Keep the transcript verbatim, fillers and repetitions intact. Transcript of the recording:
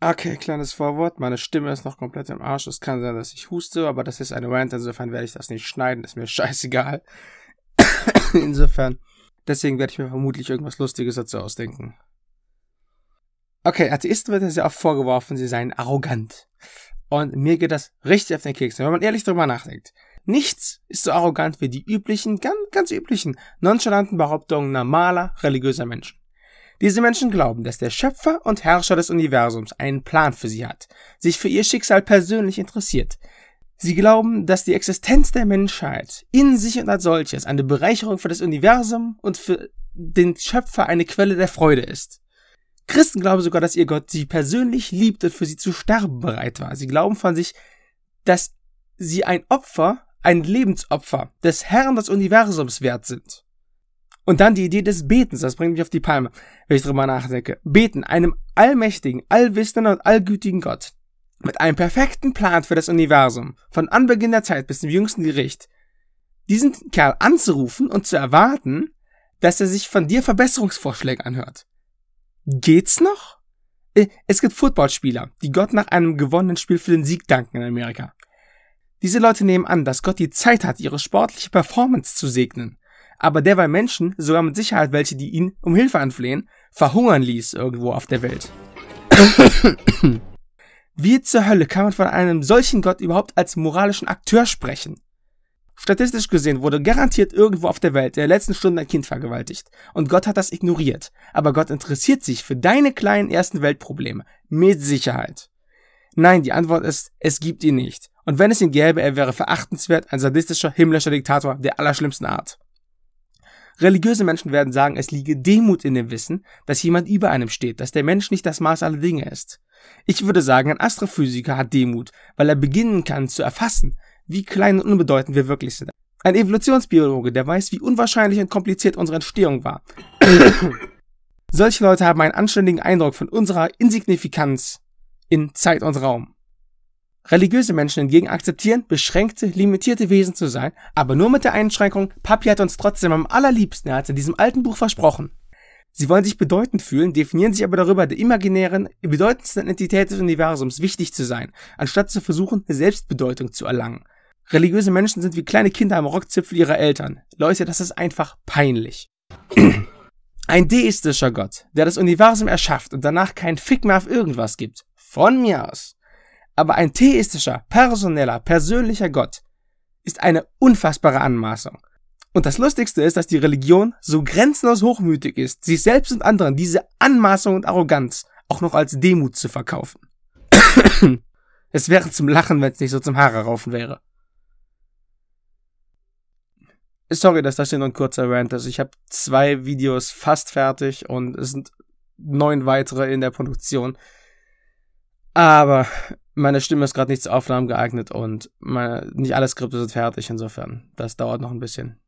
Okay, kleines Vorwort. Meine Stimme ist noch komplett im Arsch. Es kann sein, dass ich huste, aber das ist eine Rant. Insofern werde ich das nicht schneiden. Ist mir scheißegal. Insofern. Deswegen werde ich mir vermutlich irgendwas Lustiges dazu ausdenken. Okay, Atheisten wird ja sehr oft vorgeworfen, sie seien arrogant. Und mir geht das richtig auf den Keks, wenn man ehrlich drüber nachdenkt. Nichts ist so arrogant wie die üblichen, ganz, ganz üblichen, nonchalanten Behauptungen normaler, religiöser Menschen. Diese Menschen glauben, dass der Schöpfer und Herrscher des Universums einen Plan für sie hat, sich für ihr Schicksal persönlich interessiert. Sie glauben, dass die Existenz der Menschheit in sich und als solches eine Bereicherung für das Universum und für den Schöpfer eine Quelle der Freude ist. Christen glauben sogar, dass ihr Gott sie persönlich liebt und für sie zu sterben bereit war. Sie glauben von sich, dass sie ein Opfer, ein Lebensopfer des Herrn des Universums wert sind. Und dann die Idee des Betens, das bringt mich auf die Palme, wenn ich drüber nachdenke. Beten einem allmächtigen, allwissenden und allgütigen Gott mit einem perfekten Plan für das Universum, von Anbeginn der Zeit bis zum jüngsten Gericht, diesen Kerl anzurufen und zu erwarten, dass er sich von dir Verbesserungsvorschläge anhört. Geht's noch? Es gibt Footballspieler, die Gott nach einem gewonnenen Spiel für den Sieg danken in Amerika. Diese Leute nehmen an, dass Gott die Zeit hat, ihre sportliche Performance zu segnen, aber derweil Menschen, sogar mit Sicherheit welche, die ihn um Hilfe anflehen, verhungern ließ irgendwo auf der Welt. Wie zur Hölle kann man von einem solchen Gott überhaupt als moralischen Akteur sprechen? Statistisch gesehen wurde garantiert irgendwo auf der Welt in der letzten Stunde ein Kind vergewaltigt. Und Gott hat das ignoriert. Aber Gott interessiert sich für deine kleinen ersten Weltprobleme. Mit Sicherheit. Nein, die Antwort ist, es gibt ihn nicht. Und wenn es ihn gäbe, er wäre verachtenswert, ein sadistischer, himmlischer Diktator der allerschlimmsten Art. Religiöse Menschen werden sagen, es liege Demut in dem Wissen, dass jemand über einem steht, dass der Mensch nicht das Maß aller Dinge ist. Ich würde sagen, ein Astrophysiker hat Demut, weil er beginnen kann zu erfassen, wie klein und unbedeutend wir wirklich sind. Ein Evolutionsbiologe, der weiß, wie unwahrscheinlich und kompliziert unsere Entstehung war. Solche Leute haben einen anständigen Eindruck von unserer Insignifikanz in Zeit und Raum. Religiöse Menschen hingegen akzeptieren, beschränkte, limitierte Wesen zu sein, aber nur mit der Einschränkung, Papi hat uns trotzdem am allerliebsten, er hat es in diesem alten Buch versprochen. Sie wollen sich bedeutend fühlen, definieren sich aber darüber, der imaginären, bedeutendsten Entität des Universums wichtig zu sein, anstatt zu versuchen, Selbstbedeutung zu erlangen. Religiöse Menschen sind wie kleine Kinder am Rockzipfel ihrer Eltern. Leute, das ist einfach peinlich. Ein deistischer Gott, der das Universum erschafft und danach keinen Fick mehr auf irgendwas gibt. Von mir aus. Aber ein theistischer, personeller, persönlicher Gott ist eine unfassbare Anmaßung. Und das Lustigste ist, dass die Religion so grenzenlos hochmütig ist, sich selbst und anderen diese Anmaßung und Arroganz auch noch als Demut zu verkaufen. Es wäre zum Lachen, wenn es nicht so zum Haare raufen wäre. Sorry, dass das hier nur ein kurzer Rant ist. Ich habe zwei Videos fast fertig und es sind neun weitere in der Produktion. Aber meine Stimme ist gerade nicht zur Aufnahme geeignet und meine, nicht alle Skripte sind fertig, insofern. Das dauert noch ein bisschen.